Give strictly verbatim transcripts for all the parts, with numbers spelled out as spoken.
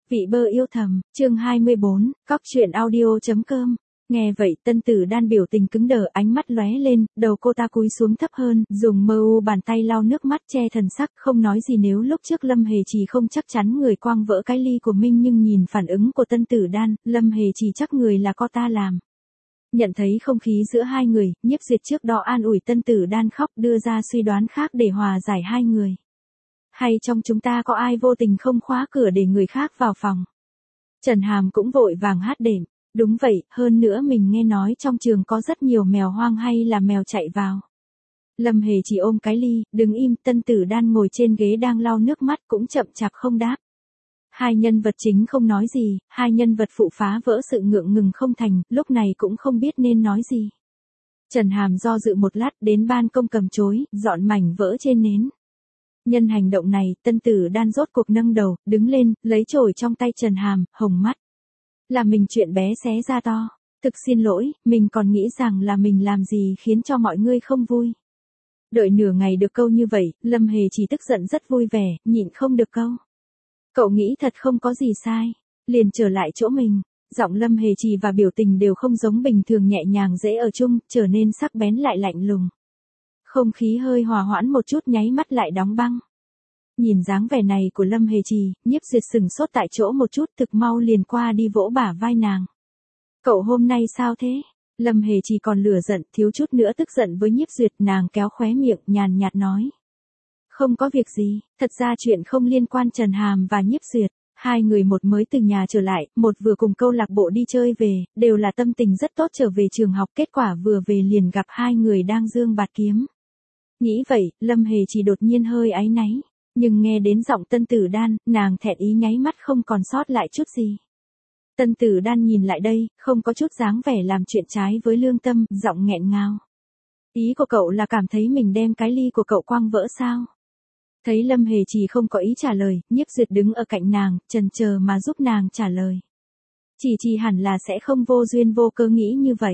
Vị bơ yêu thầm, chương hai mươi bốn, cóc truyện audio.com. Nghe vậy Tân Tử Đan biểu tình cứng đờ, ánh mắt lóe lên, đầu cô ta cúi xuống thấp hơn, dùng mơ u bàn tay lau nước mắt che thần sắc, không nói gì. Nếu lúc trước Lâm Hề Trì không chắc chắn người quang vỡ cái ly của Minh, nhưng nhìn phản ứng của Tân Tử Đan, Lâm Hề Trì chắc người là cô ta làm. Nhận thấy không khí giữa hai người, Nhiếp Duyệt trước đó an ủi Tân Tử Đan khóc, đưa ra suy đoán khác để hòa giải hai người. Hay trong chúng ta có ai vô tình không khóa cửa để người khác vào phòng? Trần Hàm cũng vội vàng hát đệm. Đúng vậy, hơn nữa mình nghe nói trong trường có rất nhiều mèo hoang hay là mèo chạy vào. Lâm Hề chỉ ôm cái ly, đứng im. Tân Tử Đan ngồi trên ghế đang lau nước mắt cũng chậm chạp không đáp. Hai nhân vật chính không nói gì, hai nhân vật phụ phá vỡ sự ngượng ngừng không thành, lúc này cũng không biết nên nói gì. Trần Hàm do dự một lát, đến ban công cầm chối, dọn mảnh vỡ trên nến. Nhân hành động này, Tân Tử Đan rốt cuộc nâng đầu, đứng lên, lấy chổi trong tay Trần Hàm, hồng mắt. Là mình chuyện bé xé ra to. Thực xin lỗi, mình còn nghĩ rằng là mình làm gì khiến cho mọi người không vui. Đợi nửa ngày được câu như vậy, Lâm Hề chỉ tức giận rất vui vẻ, nhịn không được câu. Cậu nghĩ thật không có gì sai. Liền trở lại chỗ mình. Giọng Lâm Hề Trì và biểu tình đều không giống bình thường nhẹ nhàng dễ ở chung, trở nên sắc bén lại lạnh lùng. Không khí hơi hòa hoãn một chút, nháy mắt lại đóng băng. Nhìn dáng vẻ này của Lâm Hề Trì, Nhiếp Duyệt sừng sốt tại chỗ một chút, thực mau liền qua đi vỗ bả vai nàng. Cậu hôm nay sao thế? Lâm Hề Trì còn lửa giận, thiếu chút nữa tức giận với Nhiếp Duyệt. Nàng kéo khóe miệng, nhàn nhạt nói. Không có việc gì, thật ra chuyện không liên quan. Trần Hàm và Nhiếp Duyệt, hai người một mới từ nhà trở lại, một vừa cùng câu lạc bộ đi chơi về, đều là tâm tình rất tốt trở về trường học. Kết quả vừa về liền gặp hai người đang giương bạt kiếm. Nghĩ vậy, Lâm Hề Trì đột nhiên hơi áy náy. Nhưng nghe đến giọng Tân Tử Đan, nàng thẹn ý nháy mắt không còn sót lại chút gì. Tân Tử Đan nhìn lại đây, không có chút dáng vẻ làm chuyện trái với lương tâm, giọng nghẹn ngào. Ý của cậu là cảm thấy mình đem cái ly của cậu quang vỡ sao? Thấy Lâm Hề Trì không có ý trả lời, Nhiếp Duyệt đứng ở cạnh nàng, chần chờ mà giúp nàng trả lời. Chỉ Trì hẳn là sẽ không vô duyên vô cớ nghĩ như vậy.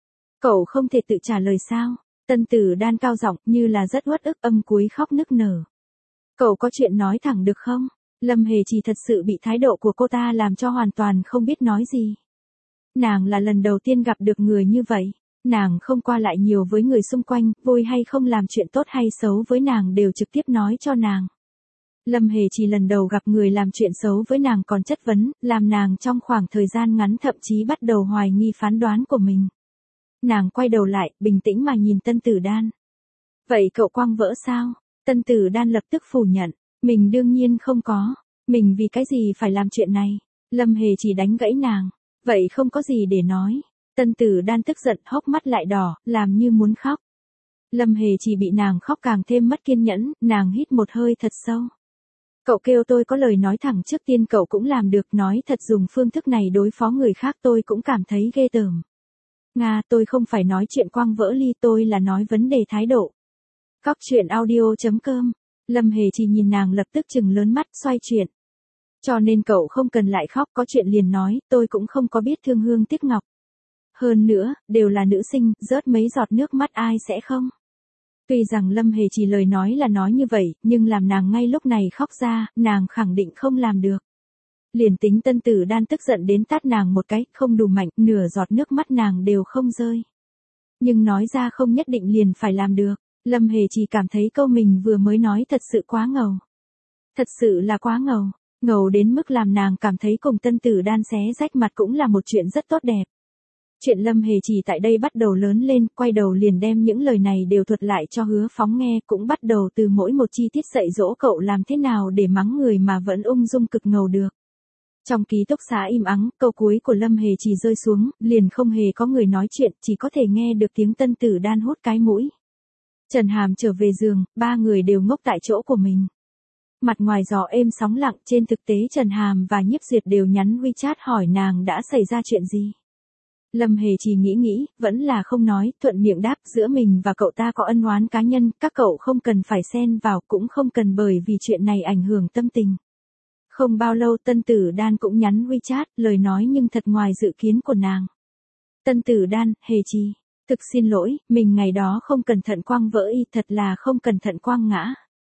Cậu không thể tự trả lời sao? Tân Tử Đan cao giọng như là rất uất ức, âm cuối khóc nức nở. Cậu có chuyện nói thẳng được không? Lâm Hề Trì thật sự bị thái độ của cô ta làm cho hoàn toàn không biết nói gì. Nàng là lần đầu tiên gặp được người như vậy. Nàng không qua lại nhiều với người xung quanh, vui hay không làm chuyện tốt hay xấu với nàng đều trực tiếp nói cho nàng. Lâm Hề Trì lần đầu gặp người làm chuyện xấu với nàng còn chất vấn, làm nàng trong khoảng thời gian ngắn thậm chí bắt đầu hoài nghi phán đoán của mình. Nàng quay đầu lại, bình tĩnh mà nhìn Tân Tử Đan. Vậy cậu quang vỡ sao? Tân Tử Đan lập tức phủ nhận. Mình đương nhiên không có. Mình vì cái gì phải làm chuyện này? Lâm Hề chỉ đánh gãy nàng. Vậy không có gì để nói. Tân Tử Đan tức giận, hốc mắt lại đỏ, làm như muốn khóc. Lâm Hề chỉ bị nàng khóc càng thêm mất kiên nhẫn, nàng hít một hơi thật sâu. Cậu kêu tôi có lời nói thẳng trước tiên cậu cũng làm được, nói thật dùng phương thức này đối phó người khác tôi cũng cảm thấy ghê tởm. Nga, tôi không phải nói chuyện quang vỡ ly, tôi là nói vấn đề thái độ. Cóc truyện audio.com. Lâm Hề chỉ nhìn nàng lập tức trừng lớn mắt, xoay chuyện. Cho nên cậu không cần lại khóc, có chuyện liền nói, tôi cũng không có biết thương hương tiếc ngọc. Hơn nữa, đều là nữ sinh, rớt mấy giọt nước mắt ai sẽ không? Tuy rằng Lâm Hề chỉ lời nói là nói như vậy, nhưng làm nàng ngay lúc này khóc ra, nàng khẳng định không làm được. Liền tính Tân Tử Đan tức giận đến tát nàng một cái, không đủ mạnh, nửa giọt nước mắt nàng đều không rơi. Nhưng nói ra không nhất định liền phải làm được. Lâm Hề chỉ cảm thấy câu mình vừa mới nói thật sự quá ngầu. Thật sự là quá ngầu. Ngầu đến mức làm nàng cảm thấy cùng Tân Tử Đan xé rách mặt cũng là một chuyện rất tốt đẹp. Chuyện Lâm Hề chỉ tại đây bắt đầu lớn lên, quay đầu liền đem những lời này đều thuật lại cho Hứa Phóng nghe, cũng bắt đầu từ mỗi một chi tiết dạy dỗ cậu làm thế nào để mắng người mà vẫn ung dung cực ngầu được. Trong ký túc xá im ắng, câu cuối của Lâm Hề chỉ rơi xuống, liền không hề có người nói chuyện, chỉ có thể nghe được tiếng Tân Tử Đan hút cái mũi. Trần Hàm trở về giường, ba người đều ngốc tại chỗ của mình. Mặt ngoài gió êm sóng lặng, trên thực tế Trần Hàm và Nhiếp Duyệt đều nhắn WeChat hỏi nàng đã xảy ra chuyện gì. Lâm Hề chỉ nghĩ nghĩ, vẫn là không nói, thuận miệng đáp, giữa mình và cậu ta có ân oán cá nhân, các cậu không cần phải xen vào, cũng không cần bởi vì chuyện này ảnh hưởng tâm tình. Không bao lâu Tân Tử Đan cũng nhắn WeChat, lời nói nhưng thật ngoài dự kiến của nàng. Tân Tử Đan, Hề Trì. Thực xin lỗi, mình ngày đó không cẩn thận quăng vỡ y, thật là không cẩn thận quăng ngã.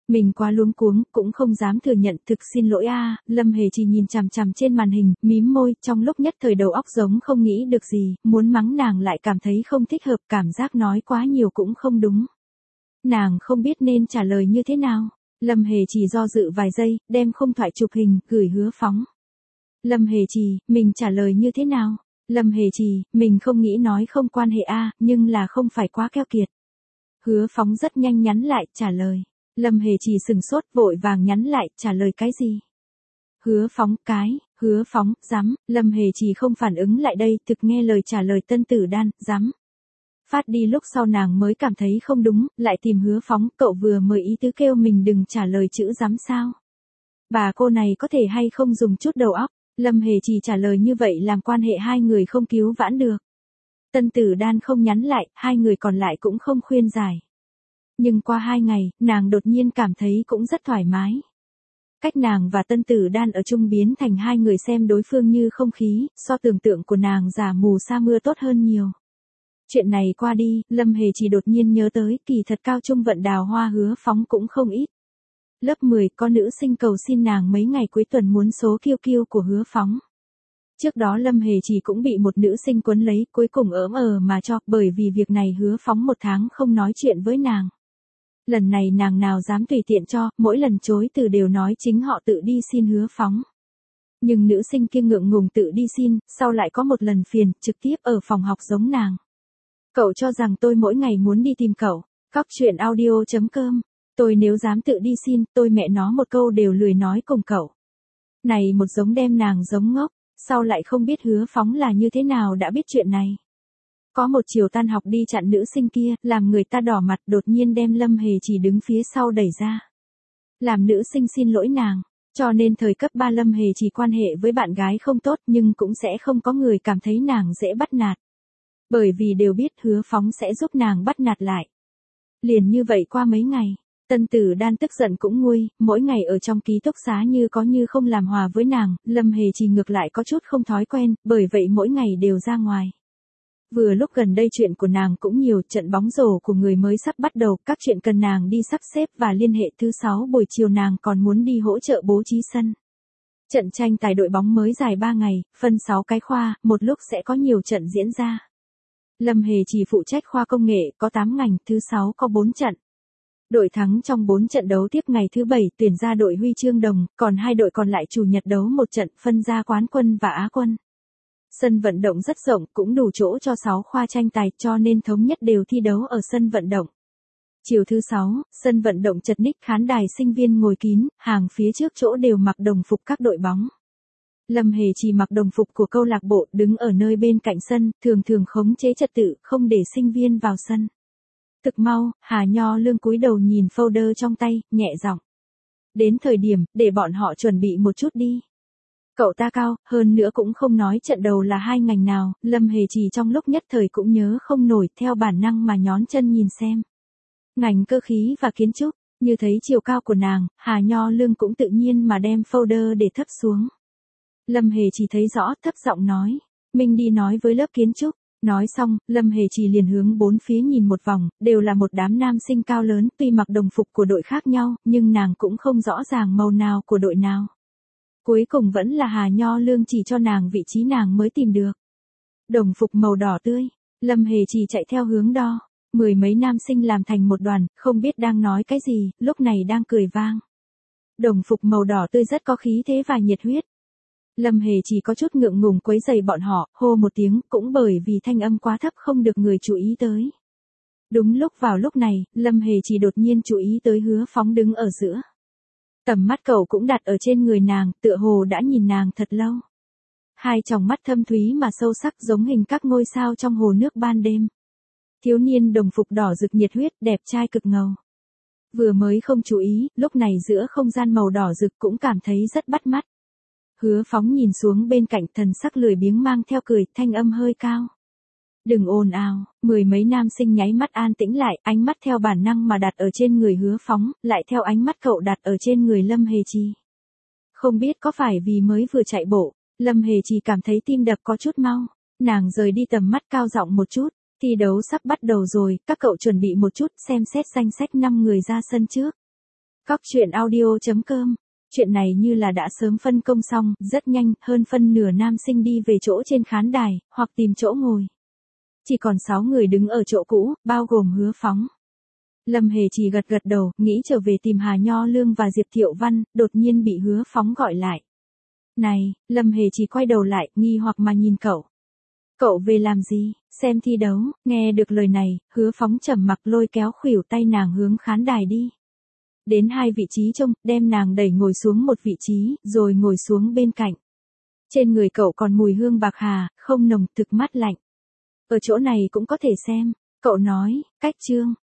Mình quá luống cuống, cũng không dám thừa nhận, thực xin lỗi a. Lâm Hề chỉ nhìn chằm chằm trên màn hình, mím môi, trong lúc nhất thời đầu óc giống không nghĩ được gì, muốn mắng nàng lại cảm thấy không thích hợp, cảm giác nói quá nhiều cũng không đúng. Nàng không biết nên trả lời như thế nào. Lâm Hề chỉ do dự vài giây, đem khung thoại chụp hình, gửi Hứa Phóng. Lâm Hề Trì, mình trả lời như thế nào? Lâm Hề Trì, mình không nghĩ nói không quan hệ a, nhưng là không phải quá keo kiệt. Hứa Phóng rất nhanh nhắn lại, trả lời. Lâm Hề Trì sừng sốt, vội vàng nhắn lại, trả lời cái gì? Hứa Phóng, cái, Hứa Phóng, dám, Lâm Hề Trì không phản ứng lại đây, thực nghe lời trả lời Tân Tử Đan, dám. Phát đi lúc sau nàng mới cảm thấy không đúng, lại tìm Hứa Phóng, cậu vừa mới ý tứ kêu mình đừng trả lời chữ dám sao. Bà cô này có thể hay không dùng chút đầu óc, Lâm Hề Trì trả lời như vậy làm quan hệ hai người không cứu vãn được. Tân Tử Đan không nhắn lại, hai người còn lại cũng không khuyên giải. Nhưng qua hai ngày, nàng đột nhiên cảm thấy cũng rất thoải mái. Cách nàng và Tân Tử Đan ở chung biến thành hai người xem đối phương như không khí, so tưởng tượng của nàng giả mù sa mưa tốt hơn nhiều. Chuyện này qua đi, Lâm Hề chỉ đột nhiên nhớ tới, kỳ thật cao trung vận Đào Hoa Hứa Phóng cũng không ít. Lớp mười có nữ sinh cầu xin nàng mấy ngày cuối tuần muốn số kiêu kiêu của Hứa Phóng. Trước đó Lâm Hề chỉ cũng bị một nữ sinh quấn lấy, cuối cùng ỡm ờ mà cho, bởi vì việc này Hứa Phóng một tháng không nói chuyện với nàng. Lần này nàng nào dám tùy tiện cho, mỗi lần chối từ đều nói chính họ tự đi xin Hứa Phóng. Nhưng nữ sinh kia ngượng ngùng tự đi xin, sau lại có một lần phiền, trực tiếp ở phòng học giống nàng. Cậu cho rằng tôi mỗi ngày muốn đi tìm cậu, cóc truyện audio chấm com. Tôi nếu dám tự đi xin, tôi mẹ nó một câu đều lười nói cùng cậu. Này một giống đem nàng giống ngốc, sau lại không biết Hứa Phóng là như thế nào đã biết chuyện này. Có một chiều tan học đi chặn nữ sinh kia, làm người ta đỏ mặt, đột nhiên đem Lâm Hề chỉ đứng phía sau đẩy ra. Làm nữ sinh xin lỗi nàng, cho nên thời cấp ba Lâm Hề chỉ quan hệ với bạn gái không tốt nhưng cũng sẽ không có người cảm thấy nàng dễ bắt nạt. Bởi vì đều biết Hứa Phóng sẽ giúp nàng bắt nạt lại. Liền như vậy qua mấy ngày, Tân Tử Đan tức giận cũng nguôi, mỗi ngày ở trong ký túc xá như có như không làm hòa với nàng, Lâm Hề chỉ ngược lại có chút không thói quen, bởi vậy mỗi ngày đều ra ngoài. Vừa lúc gần đây chuyện của nàng cũng nhiều, trận bóng rổ của người mới sắp bắt đầu, các chuyện cần nàng đi sắp xếp và liên hệ. Thứ sáu buổi chiều nàng còn muốn đi hỗ trợ bố trí sân. Trận tranh tài đội bóng mới dài ba ngày, phân sáu cái khoa, một lúc sẽ có nhiều trận diễn ra. Lâm Hề chỉ phụ trách khoa công nghệ, có tám ngành, thứ sáu có bốn trận. Đội thắng trong bốn trận đấu tiếp ngày thứ bảy tuyển ra đội huy chương đồng, còn hai đội còn lại chủ nhật đấu một trận, phân ra quán quân và á quân. Sân vận động rất rộng, cũng đủ chỗ cho sáu khoa tranh tài, cho nên thống nhất đều thi đấu ở sân vận động. Chiều thứ sáu, sân vận động chật ních, khán đài sinh viên ngồi kín, hàng phía trước chỗ đều mặc đồng phục các đội bóng. Lâm Hề chỉ mặc đồng phục của câu lạc bộ, đứng ở nơi bên cạnh sân, thường thường khống chế trật tự, không để sinh viên vào sân. Thực mau, Hà Nho Lương cúi đầu nhìn folder trong tay, nhẹ giọng. Đến thời điểm, để bọn họ chuẩn bị một chút đi. Cậu ta cao, hơn nữa cũng không nói trận đầu là hai ngành nào, Lâm Hề chỉ trong lúc nhất thời cũng nhớ không nổi, theo bản năng mà nhón chân nhìn xem. Ngành cơ khí và kiến trúc, như thấy chiều cao của nàng, Hà Nho Lương cũng tự nhiên mà đem folder để thấp xuống. Lâm Hề chỉ thấy rõ, thấp giọng nói, mình đi nói với lớp kiến trúc. Nói xong, Lâm Hề chỉ liền hướng bốn phía nhìn một vòng, đều là một đám nam sinh cao lớn, tuy mặc đồng phục của đội khác nhau, nhưng nàng cũng không rõ ràng màu nào của đội nào. Cuối cùng vẫn là Hà Nho Lương chỉ cho nàng vị trí nàng mới tìm được. Đồng phục màu đỏ tươi, Lâm Hề chỉ chạy theo hướng đo, mười mấy nam sinh làm thành một đoàn, không biết đang nói cái gì, lúc này đang cười vang. Đồng phục màu đỏ tươi rất có khí thế và nhiệt huyết. Lâm Hề chỉ có chút ngượng ngùng quấy rầy bọn họ, hô một tiếng, cũng bởi vì thanh âm quá thấp không được người chú ý tới. Đúng lúc vào lúc này, Lâm Hề chỉ đột nhiên chú ý tới Hứa Phóng đứng ở giữa. Tầm mắt cậu cũng đặt ở trên người nàng, tựa hồ đã nhìn nàng thật lâu. Hai tròng mắt thâm thúy mà sâu sắc giống hình các ngôi sao trong hồ nước ban đêm. Thiếu niên đồng phục đỏ rực nhiệt huyết, đẹp trai cực ngầu. Vừa mới không chú ý, lúc này giữa không gian màu đỏ rực cũng cảm thấy rất bắt mắt. Hứa Phóng nhìn xuống bên cạnh, thần sắc lười biếng mang theo cười, thanh âm hơi cao. Đừng ồn ào, mười mấy nam sinh nháy mắt an tĩnh lại, ánh mắt theo bản năng mà đặt ở trên người Hứa Phóng, lại theo ánh mắt cậu đặt ở trên người Lâm Hề Chi. Không biết có phải vì mới vừa chạy bộ, Lâm Hề Chi cảm thấy tim đập có chút mau, nàng rời đi tầm mắt cao giọng một chút, thi đấu sắp bắt đầu rồi, các cậu chuẩn bị một chút, xem xét danh sách năm người ra sân trước. Cóc truyện audio chấm com. Chuyện này như là đã sớm phân công xong, rất nhanh, hơn phân nửa nam sinh đi về chỗ trên khán đài, hoặc tìm chỗ ngồi. Chỉ còn sáu người đứng ở chỗ cũ, bao gồm Hứa Phóng. Lâm Hề chỉ gật gật đầu, nghĩ trở về tìm Hà Nho Lương và Diệp Thiệu Văn, đột nhiên bị Hứa Phóng gọi lại. Này, Lâm Hề chỉ quay đầu lại, nghi hoặc mà nhìn cậu. Cậu về làm gì? Xem thi đấu. Nghe được lời này, Hứa Phóng trầm mặc lôi kéo khuỷu tay nàng hướng khán đài đi. Đến hai vị trí trông, đem nàng đẩy ngồi xuống một vị trí, rồi ngồi xuống bên cạnh. Trên người cậu còn mùi hương bạc hà, không nồng, thực mát lạnh. Ở chỗ này cũng có thể xem. Cậu nói, cách chương.